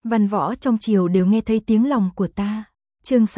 Văn võ trong triều đều nghe thấy tiếng lòng của ta. Chương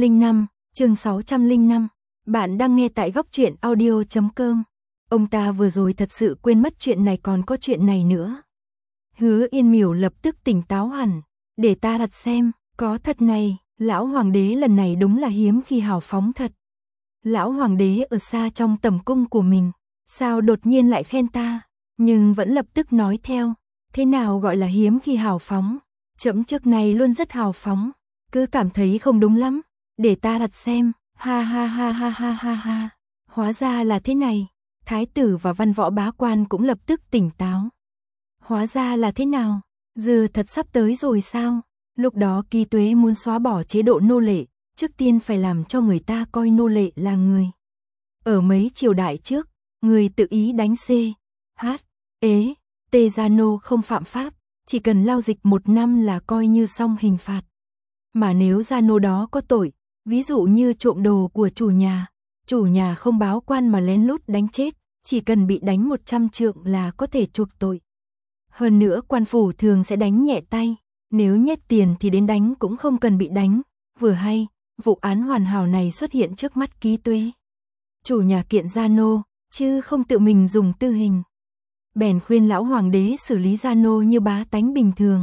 605. Bạn đang nghe tại góc truyện audio.com. Ông ta vừa rồi thật sự quên mất chuyện này còn có chuyện này nữa. Hứa Yên Miểu lập tức tỉnh táo hẳn. Để ta đặt xem, có thật này, lão hoàng đế lần này đúng là hiếm khi hào phóng thật. Lão hoàng đế ở xa trong tẩm cung của mình, sao đột nhiên lại khen ta, nhưng vẫn lập tức nói theo, thế nào gọi là hiếm khi hào phóng, trẫm trước này luôn rất hào phóng, cứ cảm thấy không đúng lắm, để ta đặt xem, ha ha ha ha ha ha ha, hóa ra là thế này, thái tử và văn võ bá quan cũng lập tức tỉnh táo. Hóa ra là thế nào, dừa thật sắp tới rồi sao, lúc đó Ký Tuế muốn xóa bỏ chế độ nô lệ, trước tiên phải làm cho người ta coi nô lệ là người. Ở mấy triều đại trước, người tự ý đánh C, H, ế, T gia nô không phạm pháp, chỉ cần lao dịch 1 năm là coi như xong hình phạt. Mà nếu gia nô đó có tội, ví dụ như trộm đồ của chủ nhà không báo quan mà lén lút đánh chết, chỉ cần bị đánh 100 trượng là có thể chuộc tội. Hơn nữa quan phủ thường sẽ đánh nhẹ tay, nếu nhét tiền thì đến đánh cũng không cần bị đánh, vừa hay. Vụ án hoàn hảo này xuất hiện trước mắt Ký Tuế. Chủ nhà kiện gia nô, chứ không tự mình dùng tư hình. Bèn khuyên lão hoàng đế xử lý gia nô như bá tánh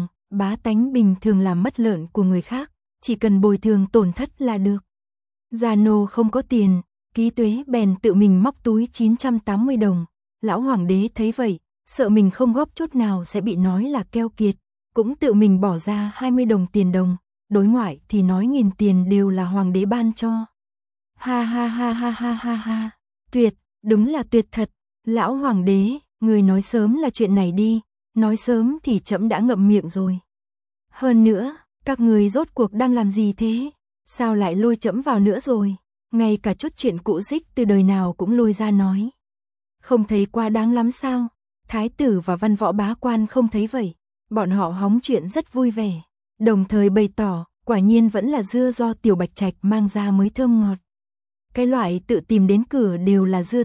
bình thường làm mất lợn của người khác, chỉ cần bồi thường tổn thất là được. Gia nô không có tiền, Ký Tuế bèn tự mình móc túi 980 đồng. Lão hoàng đế thấy vậy, sợ mình không góp chút nào sẽ bị nói là keo kiệt, cũng tự mình bỏ ra 20 đồng tiền đồng. Đối ngoại thì nói 1000 tiền đều là hoàng đế ban cho. Ha ha ha ha ha ha ha. Tuyệt, đúng là tuyệt thật. Lão hoàng đế, người nói sớm là chuyện này đi, nói sớm thì trẫm đã ngậm miệng rồi. Hơn nữa, các người rốt cuộc đang làm gì thế? Sao lại lôi trẫm vào nữa rồi? Ngay cả chút chuyện cũ dích từ đời nào cũng lôi ra nói. Không thấy quá đáng lắm sao? Thái tử và văn võ bá quan không thấy vậy. Bọn họ hóng chuyện rất vui vẻ. Đồng thời bày tỏ, quả nhiên vẫn là dưa do Tiểu Bạch Trạch mang ra mới thơm ngọt. Cái loại tự tìm đến cửa đều là dưa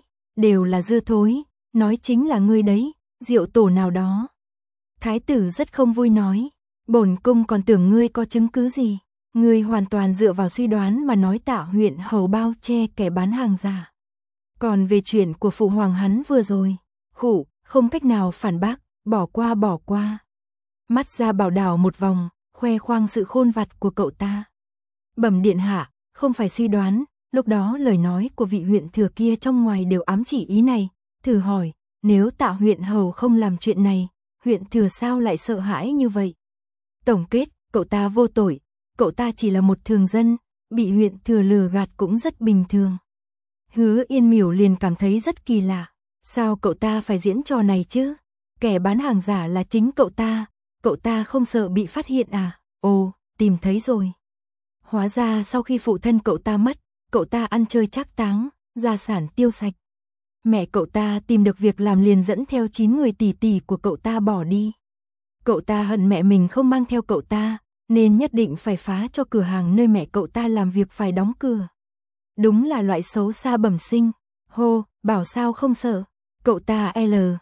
thối, nói chính là ngươi đấy, rượu tổ nào đó. Thái tử rất không vui nói, bổn cung còn tưởng ngươi có chứng cứ gì, ngươi hoàn toàn dựa vào suy đoán mà nói Tạ huyện hầu bao che kẻ bán hàng giả. Còn về chuyện của phụ hoàng hắn vừa rồi, không cách nào phản bác, bỏ qua. Mắt ra bảo đảo một vòng, khoe khoang sự khôn vặt của cậu ta. Bẩm điện hạ, không phải suy đoán, lúc đó lời nói của vị huyện thừa kia trong ngoài đều ám chỉ ý này, thử hỏi, nếu Tạ huyện hầu không làm chuyện này, huyện thừa sao lại sợ hãi như vậy? Tổng kết, cậu ta vô tội, cậu ta chỉ là một thường dân, bị huyện thừa lừa gạt cũng rất bình thường. Hứa Yên Miểu liền cảm thấy rất kỳ lạ, sao cậu ta phải diễn trò này chứ? Kẻ bán hàng giả là chính cậu ta không sợ bị phát hiện à? Ồ, tìm thấy rồi. Hóa ra sau khi phụ thân cậu ta mất, cậu ta ăn chơi trác táng, gia sản tiêu sạch. Mẹ cậu ta tìm được việc làm liền dẫn theo 9 người tỷ tỷ của cậu ta bỏ đi. Cậu ta hận mẹ mình không mang theo cậu ta, nên nhất định phải phá cho cửa hàng nơi mẹ cậu ta làm việc phải đóng cửa. Đúng là loại xấu xa bẩm sinh. Hô, bảo sao không sợ. Cậu ta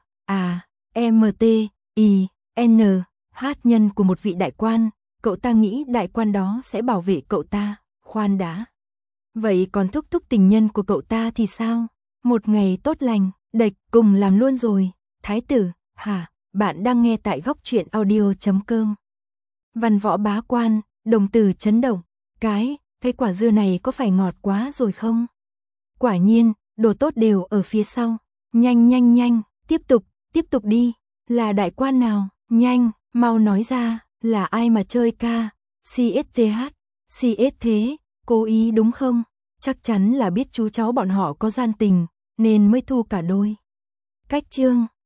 LAMTIN nhân của một vị đại quan, cậu ta nghĩ đại quan đó sẽ bảo vệ cậu ta, khoan đã. Vậy còn thúc tình nhân của cậu ta thì sao? Một ngày tốt lành, đệch cùng làm luôn rồi. Thái tử, bạn đang nghe tại góc truyện audio.com. Văn võ bá quan, đồng tử chấn động. Cái quả dưa này có phải ngọt quá rồi không? Quả nhiên, đồ tốt đều ở phía sau. Nhanh, tiếp tục đi. Là đại quan nào? Nhanh, mau nói ra, là ai mà chơi ca? CS thế, cố ý đúng không? Chắc chắn là biết chú cháu bọn họ có gian tình, nên mới thu cả đôi. Cách chương